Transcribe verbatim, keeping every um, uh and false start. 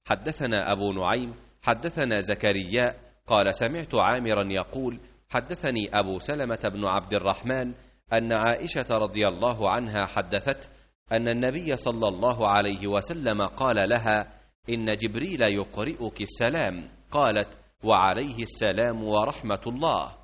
حدثنا أبو نعيم حدثنا زكريا قال سمعت عامرا يقول حدثني أبو سلمة بن عبد الرحمن أن عائشة رضي الله عنها حدثت أن النبي صلى الله عليه وسلم قال لها إن جبريل يقرئك السلام. قالت وعليه السلام ورحمة الله.